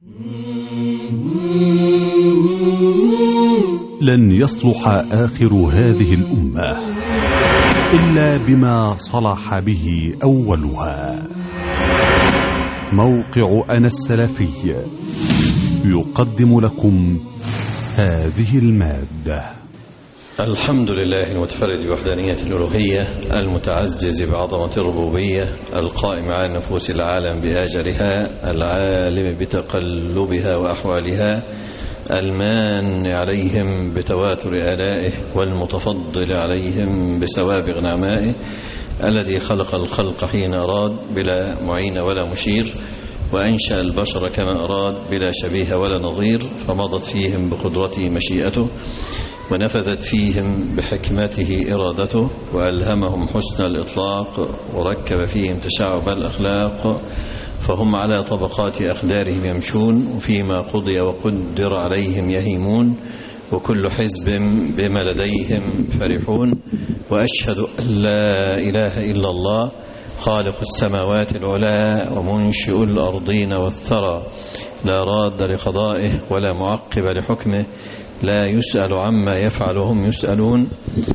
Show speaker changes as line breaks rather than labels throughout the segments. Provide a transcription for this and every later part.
لن يصلح آخر هذه الأمة إلا بما صلح به أولها. موقع أنا السلفي يقدم لكم هذه المادة.
الحمد لله المتفرد بوحدانية الألوهية، المتعزز بعظمة الربوبية، القائم على نفوس العالم بآجرها، العالم بتقلبها وأحوالها، المان عليهم بتواتر آلائه، والمتفضل عليهم بسوابغ نعمائه، الذي خلق الخلق حين أراد بلا معين ولا مشير، وأنشأ البشر كما أراد بلا شبيه ولا نظير، فمضت فيهم بقدرته مشيئته، ونفذت فيهم بحكمته إرادته، وألهمهم حسن الإطلاق، وركب فيهم تشعب الأخلاق، فهم على طبقات أقدارهم يمشون، وفيما قضي وقدر عليهم يهيمون، وكل حزب بما لديهم فرحون. وأشهد أن لا إله إلا الله خالق السماوات العلى ومنشئ الأرضين والثرى، لا راد لقضائه ولا معقب لحكمه، لا يسأل عما يفعل هم يسألون.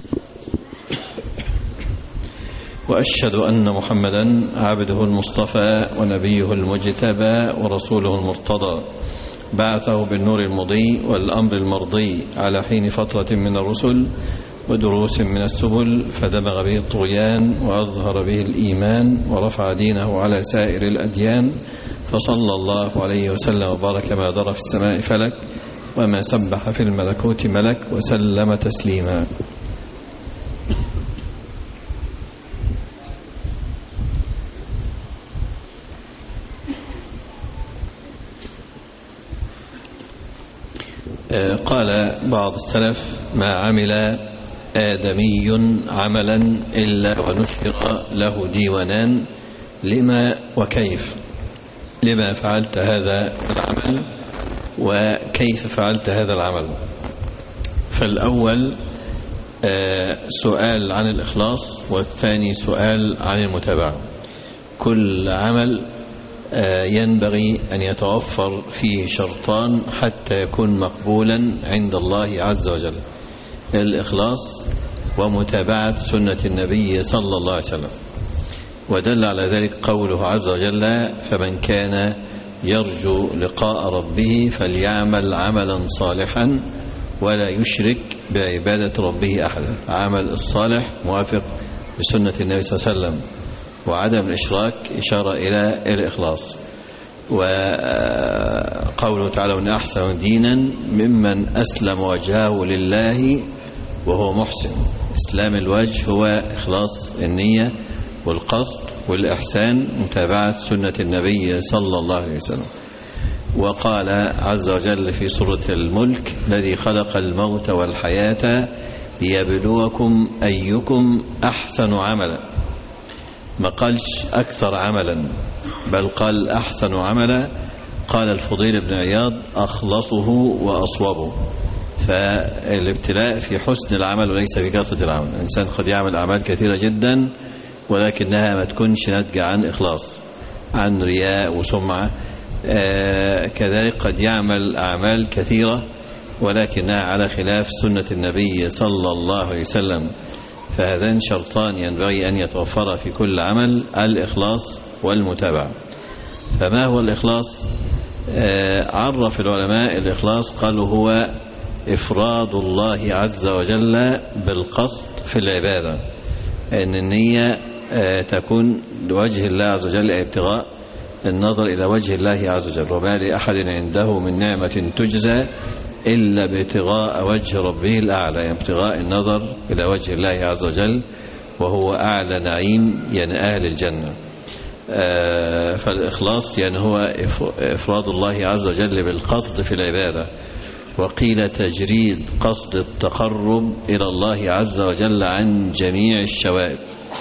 وأشهد أن محمدا عبده المصطفى ونبيه المجتبى ورسوله المرتضى، بعثه بالنور المضي والأمر المرضي على حين فترة من الرسل ودروس من السبل، فدمغ به الطغيان وأظهر به الإيمان، ورفع دينه على سائر الأديان، فصلى الله عليه وسلم وبارك ما دار في السماء فلك وما سبح في الملكوت ملك، وسلم تسليما. قال بعض السلف: ما عمل آدمي عملا إلا ونشر له ديوانان، لما وكيف. لما فعلت هذا العمل وكيف فعلت هذا العمل. فالأول سؤال عن الإخلاص، والثاني سؤال عن المتابعة. كل عمل ينبغي أن يتوفر فيه شرطان حتى يكون مقبولا عند الله عز وجل: الإخلاص ومتابعة سنة النبي صلى الله عليه وسلم. ودل على ذلك قوله عز وجل: فمن كان يرجو لقاء ربه فليعمل عملا صالحا ولا يشرك بعبادة ربه أحدا. عمل الصالح موافق بسنة النبي صلى الله عليه وسلم، وعدم الإشراك إشارة إلى الإخلاص. وقوله تعالى: وإن أحسن دينا ممن أسلم وجهه لله وهو محسن. إسلام الوجه هو إخلاص النية والقصد، والإحسان متابعة سنة النبي صلى الله عليه وسلم. وقال عز وجل في سورة الملك: الذي خلق الموت والحياة ليبلوكم أيكم أحسن عملا. ما قالش أكثر عملا، بل قال أحسن عملا. قال الفضيل بن عياض: أخلصه وأصوبه. فالابتلاء في حسن العمل وليس في كثرة العمل. الإنسان قد يعمل أعمال كثيرة جدا ولكنها ما تكونش ناتجة عن إخلاص، عن رياء وسمعة. كذلك قد يعمل أعمال كثيرة ولكنها على خلاف سنة النبي صلى الله عليه وسلم. فهذان شرطان ينبغي أن يتوفر في كل عمل: الإخلاص والمتابعة. فما هو الإخلاص؟ عرف العلماء الإخلاص، قالوا هو إفراد الله عز وجل بالقصد في العبادة، أن النية تكون لوجه الله عز وجل، ابتغاء النظر إلى وجه الله عز وجل. وما لأحد عنده من نعمة تجزى إلا بابتغاء وجه ربه الأعلى، ابتغاء النظر إلى وجه الله عز وجل، وهو أعلى نعيم يعني أهل الجنة. فالإخلاص يعني هو إفراد الله عز وجل بالقصد في العبادة. وقيل تجريد قصد التقرب إلى الله عز وجل عن جميع الشوائب.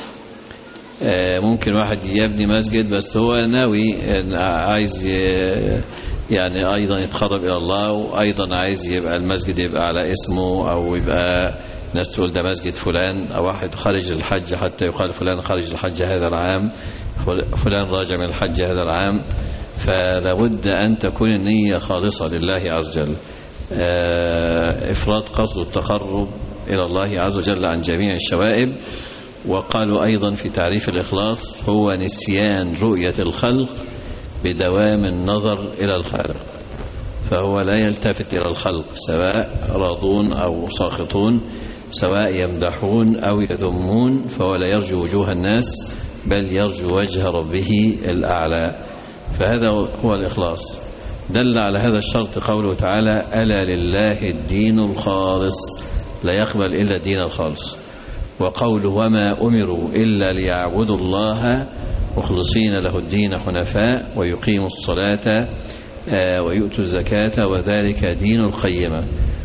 ممكن واحد يبني مسجد بس هو ناوي عايز يعني أيضا يتقرب إلى الله، وأيضا عايز يبقى المسجد يبقى على اسمه، أو يبقى ناس تقول ده مسجد فلان، أو واحد خارج الحج حتى يقال فلان خارج الحج هذا العام، فلان راجع من الحج هذا العام. فلابد أن تكون النية خالصة لله عز وجل، إفراد قصد التقرب إلى الله عز وجل عن جميع الشوائب. وقالوا أيضا في تعريف الإخلاص هو نسيان رؤية الخلق بدوام النظر إلى الخالق، فهو لا يلتفت إلى الخلق سواء راضون أو ساخطون، سواء يمدحون أو يذمون، فهو لا يرجو وجوه الناس بل يرجو وجه ربه الأعلى. فهذا هو الإخلاص. دل على هذا الشرط قوله تعالى: ألا لله الدين الخالص، لا يقبل إلا الدين الخالص. وقوله: وما أمروا إلا ليعبدوا الله مخلصين له الدين حنفاء ويقيموا الصلاة ويؤتوا الزكاة وذلك دين القيمة.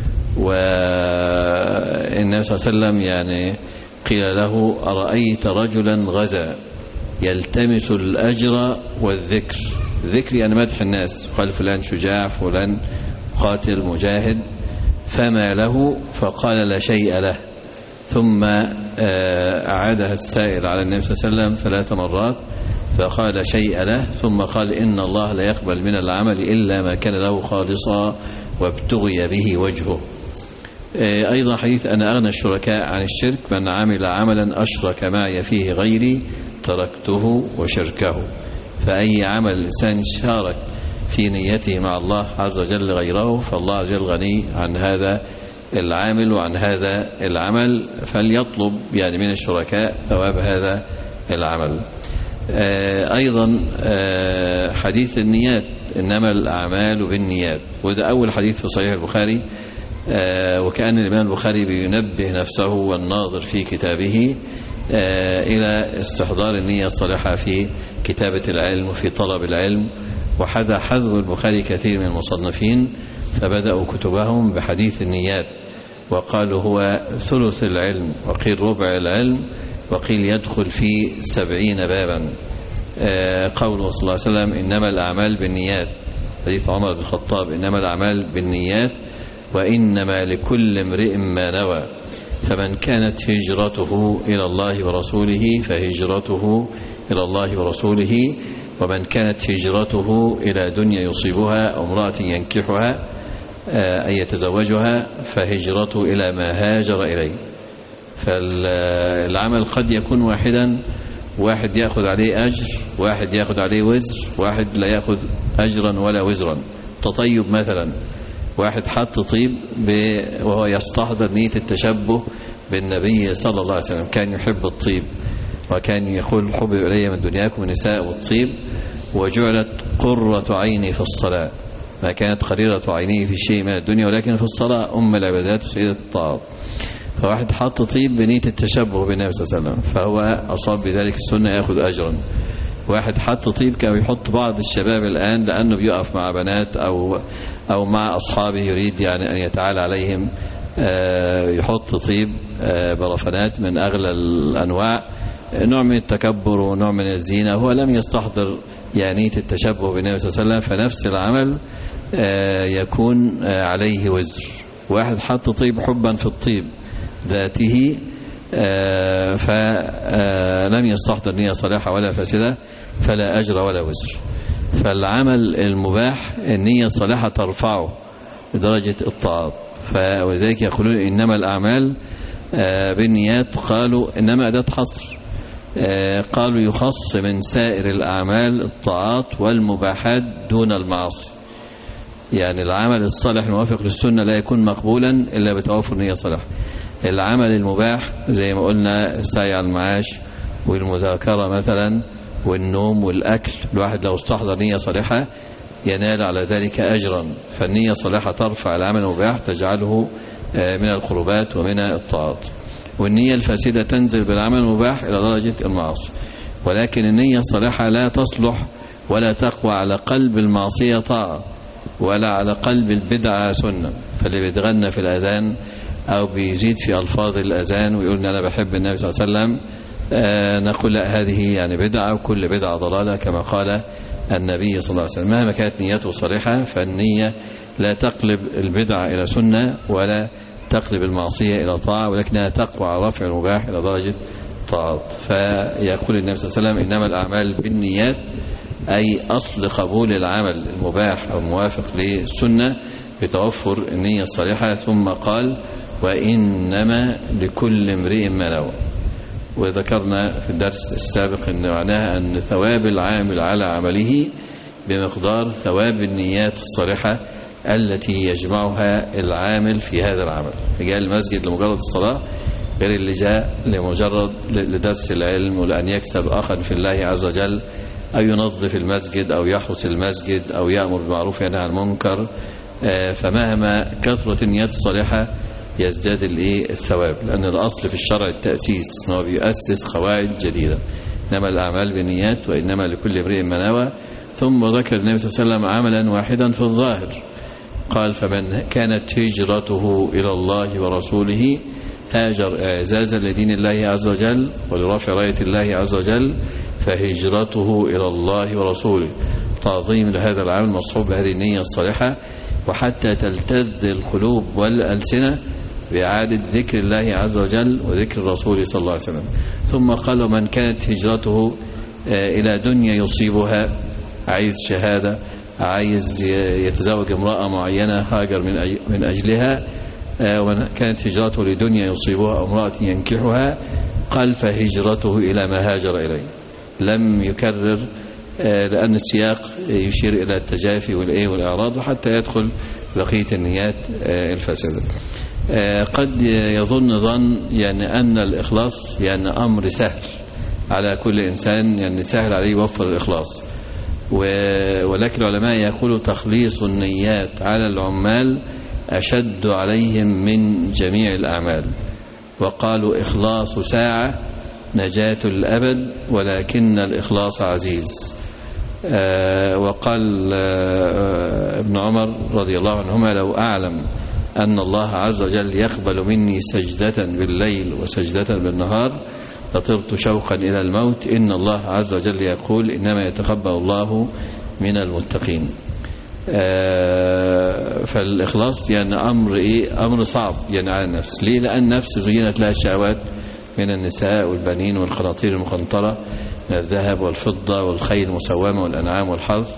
والنبي صلى الله عليه وسلم يعني قيل له: أرأيت رجلا غزا يلتمس الأجر والذكر، ذكر يعني مدح الناس، قال فلان شجاع، فلان قاتل مجاهد، فما له؟ فقال: لا شيء له. ثم أعادها السائل على النبي صلى الله عليه وسلم 3 مرات، فقال: شيء له. ثم قال: إن الله لا يقبل من العمل إلا ما كان له خالصا وابتغي به وجهه. أيضا حديث: أنا أغنى الشركاء عن الشرك، من عمل عملا أشرك معي فيه غيري تركته وشركه. فأي عمل الإنسان شارك في نيته مع الله عز وجل غيره، فالله عز وجل غني عن هذا العامل وعن هذا العمل، فليطلب يعني من الشركاء ثواب هذا العمل. أيضا حديث النيات: إنما الأعمال بالنيات، وده أول حديث في صحيح البخاري. وكأن الإمام البخاري بينبه نفسه والناظر في كتابه إلى استحضار النية الصالحة في كتابة العلم وفي طلب العلم. وحذو البخاري كثير من المصنفين فبدأوا كتبهم بحديث النيات، وقالوا هو ثلث العلم، وقيل ربع العلم، وقيل يدخل في 70 بابا. قوله صلى الله عليه وسلم: إنما الأعمال بالنيات، حديث عمر بن الخطاب: إنما الأعمال بالنيات وإنما لكل امرئ ما نوى، فمن كانت هجرته إلى الله ورسوله فهجرته إلى الله ورسوله، ومن كانت هجرته إلى دنيا يصيبها أو امرأة ينكحها أن يتزوجها فهجرته إلى ما هاجر إليه. فالعمل قد يكون واحدا، واحد يأخذ عليه أجر، واحد يأخذ عليه وزر، واحد لا يأخذ أجرا ولا وزرا. تطيب مثلا، واحد حط طيب وهو يستحضر نية التشبه بالنبي صلى الله عليه وسلم، كان يحب الطيب، وكان يقول: حبب إلي من دنياكم النساء والطيب وجعلت قرة عيني في الصلاة. ما كانت قريرة عينيه في شيء من الدنيا ولكن في الصلاة أم العبادات وسيدة الطاعات. فواحد حط طيب بنية التشبه بالنبي صلى الله عليه وسلم فهو أصاب بذلك السنة يأخذ أجرا. واحد حط طيب كان يحط بعض الشباب الآن لأنه بيقف مع بنات أو مع أصحابه يريد يعني أن يتعالى عليهم، يحط طيب برفانات من أغلى الأنواع، نوع من التكبر ونوع من الزينة. هو لم يستحضر يعني التشبه بالنبي صلى الله عليه وسلم، فنفس العمل يكون عليه وزر. واحد حط طيب حبا في الطيب ذاته فلم يستحضر نية صالحة ولا فاسدة، فلا أجر ولا وزر. فالعمل المباح النية الصالحة ترفعه بدرجة الطاعات. ولذلك يقولون: إنما الأعمال بالنيات. قالوا إنما أداة حصر، قالوا يخص من سائر الأعمال الطاعات والمباحات دون المعاصي. يعني العمل الصالح الموافق للسنة لا يكون مقبولا إلا بتوافر نية صالحة. العمل المباح زي ما قلنا السعي على المعاش والمذاكرة مثلا والنوم والأكل، الواحد لو استحضر نية صالحة ينال على ذلك أجرا. فالنية الصالحة ترفع العمل المباح، تجعله من القربات ومن الطاعات. والنية الفاسدة تنزل بالعمل المباح إلى درجة المعاصي. ولكن النية الصالحة لا تصلح ولا تقوى على قلب المعصية طاعة، ولا على قلب البدعة سنة. فاللي بيتغنى في الأذان أو بيزيد في ألفاظ الأذان ويقول أنا بحب النبي صلى الله عليه وسلم، نقول لا، هذه يعني بدعة، وكل بدعة ضلالة كما قال النبي صلى الله عليه وسلم. مهما كانت نيته صالحة فالنية لا تقلب البدعة إلى سنة ولا تقلب المعصية إلى طاعة، ولكنها تقوى على رفع المباح إلى درجة طاعة. فيقول النبي صلى الله عليه وسلم: إنما الأعمال بالنيات أي أصل قبول العمل المباح أو الموافق للسنة بتوفر النية الصالحة. ثم قال وإنما لكل امرئ ما نوى. وذكرنا في الدرس السابق أن معناها أن ثواب العامل على عمله بمقدار ثواب النيات الصالحة التي يجمعها العامل في هذا العمل. جاء المسجد لمجرد الصلاة غير اللي جاء لمجرد لدرس العلم ولأن يكسب أخا في الله عز وجل، أو ينظف المسجد أو يحرس المسجد أو يأمر بالمعروف وينهى عن المنكر. فمهما كثرة النيات الصالحة يزداد الثواب، لأن الأصل في الشرع التأسيس، أنه بيؤسس قواعد جديدة. إنما الأعمال بالنيات وإنما لكل امرئ ما نوى. ثم ذكر النبي صلى الله عليه وسلم عملا واحدا في الظاهر، قال فمن كانت هجرته إلى الله ورسوله هاجر إعزازا لدين الله عز وجل ولرفع راية الله عز وجل فهجرته إلى الله ورسوله، تعظيم لهذا العمل مصحوب بهذه النية الصالحة، وحتى تلتذ القلوب والألسنة بإعادة ذكر الله عز وجل وذكر الرسول صلى الله عليه وسلم. ثم قال ومن كانت هجرته إلى دنيا يصيبها، عايز شهادة، عايز يتزوج امرأة معينة هاجر من أجلها، ومن كانت هجرته لدنيا يصيبها أو امرأة ينكحها قال فهجرته إلى ما هاجر إليه. لم يكرر لأن السياق يشير إلى التجافي والإعراض، وحتى يدخل بقية النيات الفاسدة. قد يظن ظن يعني أن الإخلاص يعني أمر سهل على كل إنسان، يعني سهل عليه يوفر الإخلاص، ولكن العلماء يقولوا تخليص النيات على العمال أشد عليهم من جميع الأعمال، وقالوا إخلاص ساعة نجاة الأبد ولكن الإخلاص عزيز. وقال ابن عمر رضي الله عنهما لو أعلم أن الله عز وجل يقبل مني سجدة بالليل وسجدة بالنهار لطرت شوقا إلى الموت، إن الله عز وجل يقول إنما يتقبل الله من المتقين. فالإخلاص يعني أمر صعب يعني على النفس. ليه؟ لأن النفس زينت لها الشهوات من النساء والبنين والقناطير المقنطرة من الذهب والفضة والخيل المسومة والأنعام والحرث،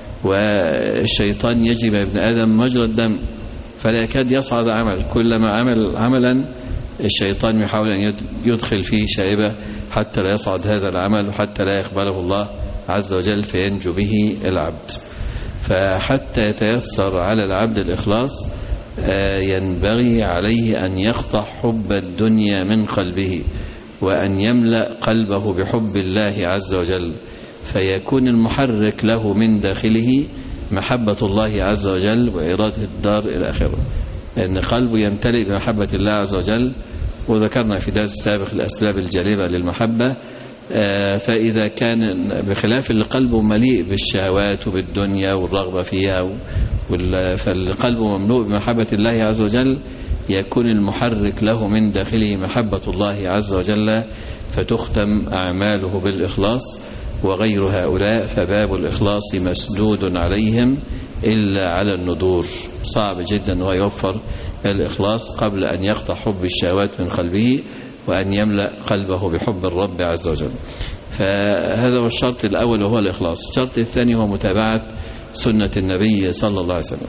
والشيطان يجري ابن آدم مجرى الدم فلا يكاد يصعد عمل، كلما عمل عملا الشيطان يحاول أن يدخل فيه شائبة حتى لا يصعد هذا العمل وحتى لا يقبله الله عز وجل فينجو به العبد. فحتى يتيسر على العبد الإخلاص ينبغي عليه أن يقطع حب الدنيا من قلبه، وأن يملأ قلبه بحب الله عز وجل، فيكون المحرك له من داخله محبة الله عز وجل وإرادة الدار الآخرة، أن قلبه يمتلئ بمحبة الله عز وجل. وذكرنا في درس السابق الأسباب الجالبة للمحبة. فإذا كان بخلاف اللي قلبه مليء بالشهوات وبالدنيا والرغبة فيها، فالقلب مملوء بمحبة الله عز وجل يكون المحرك له من داخله محبة الله عز وجل، فتختم أعماله بالإخلاص. وغير هؤلاء فباب الإخلاص مسدود عليهم إلا على الندور، صعب جدا أنه يوفر الإخلاص قبل أن يقطع حب الشهوات من قلبه وأن يملأ قلبه بحب الرب عز وجل. فهذا هو الشرط الأول وهو الإخلاص. الشرط الثاني هو متابعة سنة النبي صلى الله عليه وسلم.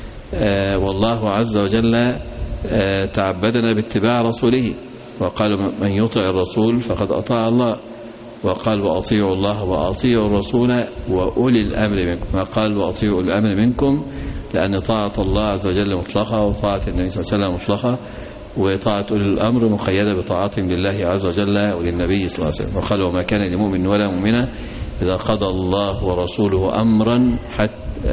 والله عز وجل تعبدنا باتباع رسوله، وقال من يطع الرسول فقد أطاع الله، وقال وأطيعوا الله وأطيعوا الرسول وأولي الأمر منكم، ما قال وأطيعوا الأمر منكم لأن طاعة الله عز وجل مطلقة وطاعة النبي صلى الله عليه وسلم مطلقة، وطاعة أولي الأمر مقيدة بطاعتهم لله عز وجل وللنبي صلى الله عليه وسلم. وقال وما كان لمؤمن ولا مؤمنة إذا قضى الله ورسوله أمرا حتى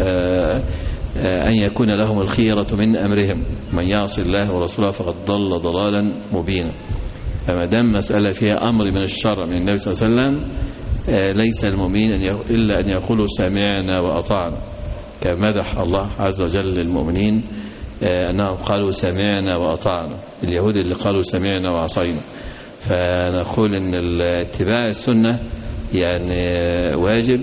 أن يكون لهم الخيرة من أمرهم، من يعص الله ورسوله فقد ضل ضلالا مبينا. فما دام مسألة فيها أمر من الشرع من النبي صلى الله عليه وسلم ليس المؤمنين إلا أن يقولوا سمعنا وأطعنا، كمدح الله عز وجل للمؤمنين أنهم قالوا سمعنا وأطعنا، اليهود اللي قالوا سمعنا وعصينا. فنقول أن اتباع السنة يعني واجب،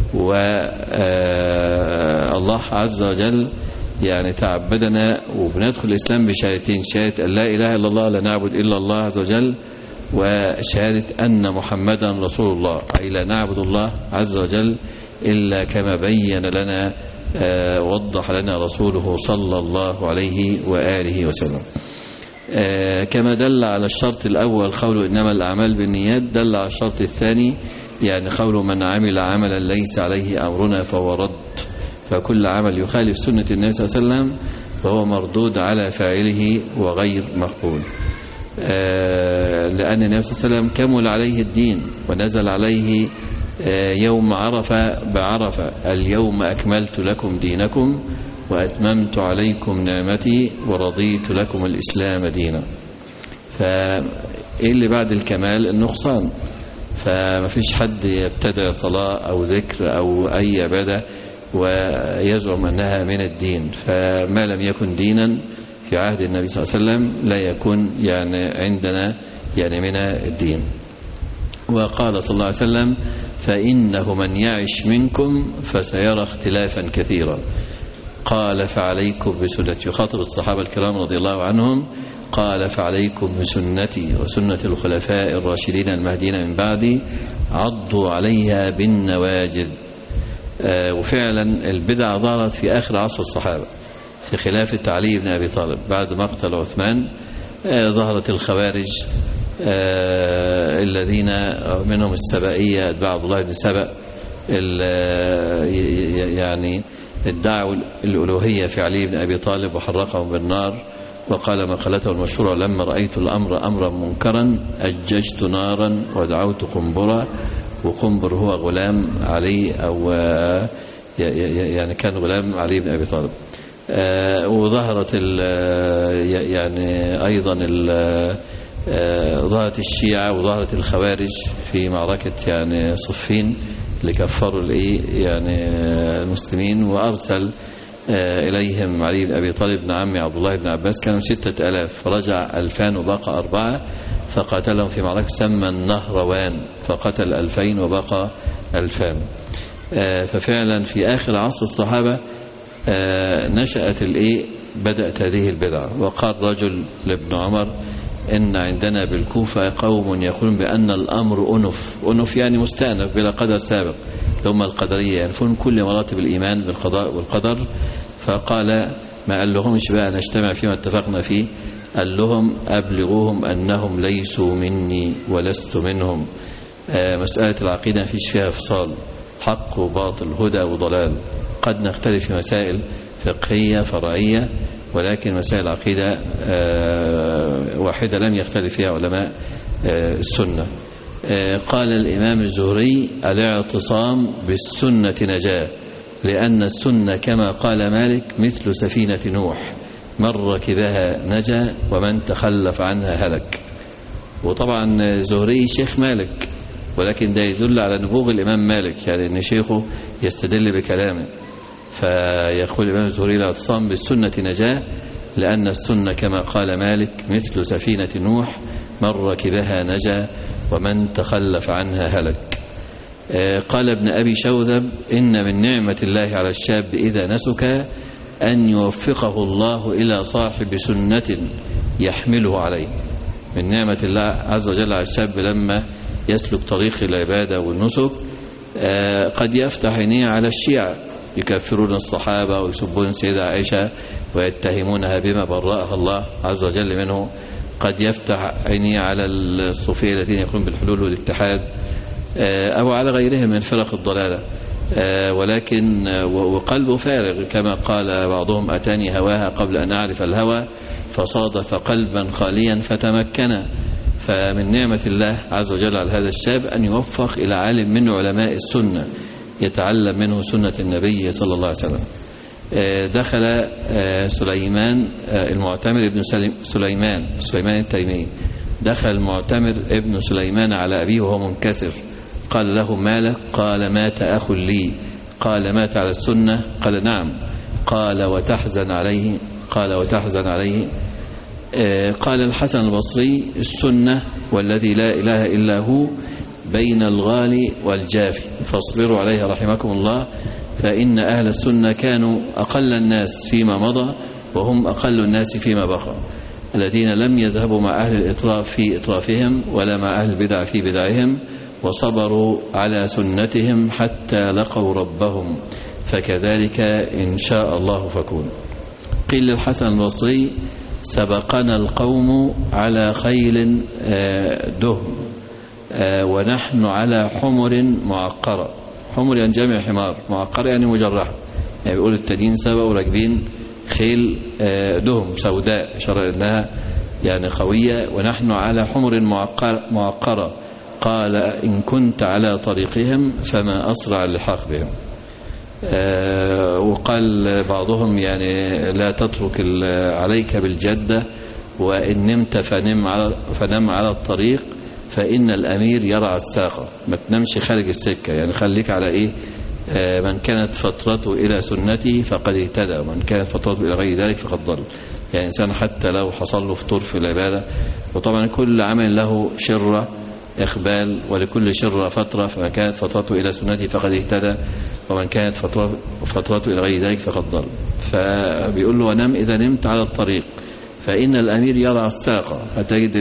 والله عز وجل يعني تعبدنا وبندخل الإسلام بشهادتين، شهادة أن لا إله إلا الله لا نعبد إلا الله عز وجل، وشهادة أن محمدا رسول الله، أي لا نعبد الله عز وجل إلا كما بين لنا وضح لنا رسوله صلى الله عليه وآله وسلم. كما دل على الشرط الأول قول إنما الأعمال بالنيات، دل على الشرط الثاني يعني قول من عمل عملا ليس عليه أمرنا فهو رد، فكل عمل يخالف سنة النبي صلى الله عليه وسلم فهو مردود على فاعله وغير مقبول. لأن النبي صلى الله عليه وسلم كمل عليه الدين ونزل عليه يوم عرفة بعرفة: اليوم أكملت لكم دينكم وأتممت عليكم نعمتي ورضيت لكم الإسلام دينا. فإيه اللي بعد الكمال؟ النقصان. فما فيش حد يبتدع صلاة أو ذكر أو أي عبادة ويزعم أنها من الدين، فما لم يكن دينا في عهد النبي صلى الله عليه وسلم لا يكون يعني عندنا يعني من الدين. وقال صلى الله عليه وسلم: فإنه من يعش منكم فسيرى اختلافا كثيرا. قال: فعليكم بسنتي. يخاطب الصحابة الكرام رضي الله عنهم، قال: فعليكم بسنتي وسنة الخلفاء الراشدين المهديين من بعدي عضوا عليها بالنواجذ. وفعلا البدع ظهرت في آخر عصر الصحابة في خلافة علي بن أبي طالب. بعد مقتل عثمان ظهرت الخوارج الذين منهم السبائية أتباع عبد الله بن سبأ، يعني ادعوا الألوهية في علي بن أبي طالب وحرقهم بالنار، وقال مقالته المشهورة: لما رأيت الأمر أمرا منكرا أججت نارا ودعوت قنبرا. وقنبر هو غلام علي، أو يعني كان غلام علي بن أبي طالب. وظهرت يعني أيضا ظهرت الشيعة وظهرت الخوارج في معركة يعني صفين اللي كفروا يعني المسلمين، وأرسل إليهم علي بن أبي طالب بن عمي عبد الله بن عباس، كانوا 6000 فرجع 2000 وبقى 4، فقاتلهم في معركة سمى النهروان فقتل 2000 وبقى 2000. ففعلا في آخر عصر الصحابة نشأت بدأت هذه البدعة. وقال رجل لابن عمر: إن عندنا بالكوفة قوم يقولون بأن الأمر أنف يعني مستأنف بلا قدر سابق، هم القدرية ينفون كل مراتب الإيمان بالقضاء والقدر. فقال: ما قال لهمش بقى نجتمع فيما اتفقنا فيه، قال لهم: أبلغوهم أنهم ليسوا مني ولست منهم. مسألة العقيدة مفيش فيها فصال، حق وباطل، هدى وضلال. قد نختلف في مسائل فقهية فرعية، ولكن مسائل العقيدة واحدة لم يختلف فيها علماء السنة. قال الإمام الزهري: الاعتصام بالسنة نجاة، لأن السنة كما قال مالك مثل سفينة نوح، من ركبها نجا ومن تخلف عنها هلك. وطبعا زهري شيخ مالك، ولكن ده يدل على نبوغ الإمام مالك، يعني أن شيخه يستدل بكلامه. فيقول الإمام الزهري: الاعتصام بالسنة نجاة، لأن السنة كما قال مالك مثل سفينة نوح، من ركبها نجا ومن تخلف عنها هلك. قال ابن أبي شوذب: إن من نعمة الله على الشاب إذا نسك أن يوفقه الله إلى صاحب سنة يحمله عليه. من نعمة الله عز وجل على الشاب لما يسلك طريق العبادة والنسك قد يفتح عينيه على الشيعة يكفرون الصحابة ويسبون سيدة عائشة ويتهمونها بما برأها الله عز وجل منه. قد يفتح عينيه على الصوفية الذين يقولون بالحلول والاتحاد، أو على غيرهم من فرق الضلالة، ولكن وقلبه فارغ كما قال بعضهم: أتاني هواها قبل أن أعرف الهوى فصادف قلبا خاليا فتمكن. فمن نعمة الله عز وجل على هذا الشاب أن يوفق إلى عالم من علماء السنة يتعلم منه سنة النبي صلى الله عليه وسلم. دخل سليمان المعتمر ابن سليمان التيمي، دخل المعتمر ابن سليمان على أبيه وهو منكسر، قال له: مالك؟ قال: مات أخ لي. قال: مات على السنة؟ قال: نعم. قال: وتحزن عليه؟ قال: وتحزن عليه. قال الحسن البصري: السنة والذي لا إله إلا هو بين الغالي والجافي، فاصبروا عليها رحمكم الله، فإن أهل السنة كانوا أقل الناس فيما مضى وهم أقل الناس فيما بقى، الذين لم يذهبوا مع أهل الإطراف في إطرافهم ولا مع أهل البدع في بدعهم، وصبروا على سنتهم حتى لقوا ربهم، فكذلك إن شاء الله فكون. قيل للحسن البصري: سبقنا القوم على خيل دهم ونحن على حمر معقرة. حمر يعني جمع حمار، معقرة يعني مجرحة، يعني بيقول التانيين سبقوا راكبين خيل دهم سوداء، إشارة إنها يعني قوية، ونحن على حمر معقرة. قال: إن كنت على طريقهم فما أسرع اللحاق بهم. وقال بعضهم يعني: لا تترك عليك بالجدة، وإن نمت فنم على الطريق، فإن الأمير يرعى الساقة. ما تنامش خارج السكة، يعني خليك على إيه؟ من كانت فترته إلى سنتي فقد اهتدى، ومن كانت فترته إلى غير ذلك فقد ضل. يعني إنسان حتى لو حصل له فطور في العبادة، وطبعا كل عمل له شرة إقبال، ولكل شرة فترة، فمن كانت فترته إلى سنتي فقد اهتدى، ومن كانت فترته إلى غير ذلك فقد ضل. فبيقول له: ونم إذا نمت على الطريق، فإن الأمير يرعى الساقة. فتجد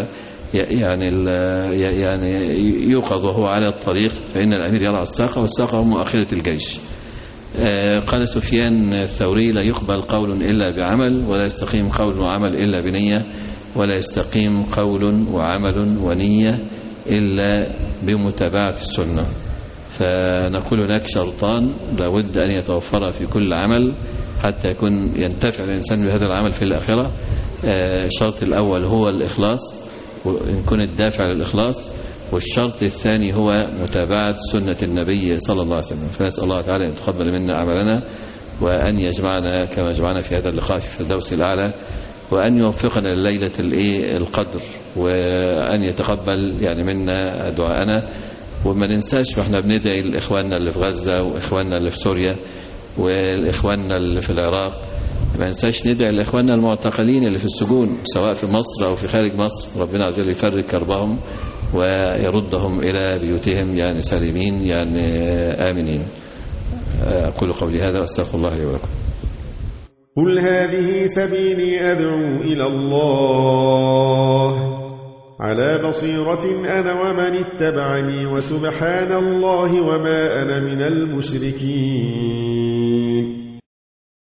يعني يوقظ وهو على الطريق، فإن الأمير يرعى الساقة، والساقة هم آخرة الجيش. قال سفيان الثوري: لا يقبل قول إلا بعمل، ولا يستقيم قول وعمل إلا بنية، ولا يستقيم قول وعمل ونية إلا بمتابعة السنة. فنقول هناك شرطان لابد أن يتوفر في كل عمل حتى ينتفع الإنسان بهذا العمل في الآخرة. الشرط الأول هو الإخلاص، وإن كن الدافع للإخلاص، والشرط الثاني هو متابعة سنة النبي صلى الله عليه وسلم. فنسأل الله تعالى أن يتقبل منا عملنا، وأن يجمعنا كما جمعنا في هذا اللقاء في الفردوس الأعلى، وأن يوفقنا لليلة القدر، وأن يتقبل يعني منا دعاءنا. وما ننساش واحنا بندعي لإخواننا اللي في غزة، وإخواننا اللي في سوريا، والإخواننا اللي في العراق، ما ننساش ندعي لإخواننا المعتقلين اللي في السجون سواء في مصر أو في خارج مصر. ربنا عز وجل يفرج كربهم ويردهم إلى بيوتهم يعني سالمين يعني آمنين. أقول قولي هذا وأستغفر الله لي ولكم.
قل هذه سبيلي أدعو إلى الله على بصيرة أنا ومن اتبعني، وسبحان الله وما أنا من المشركين.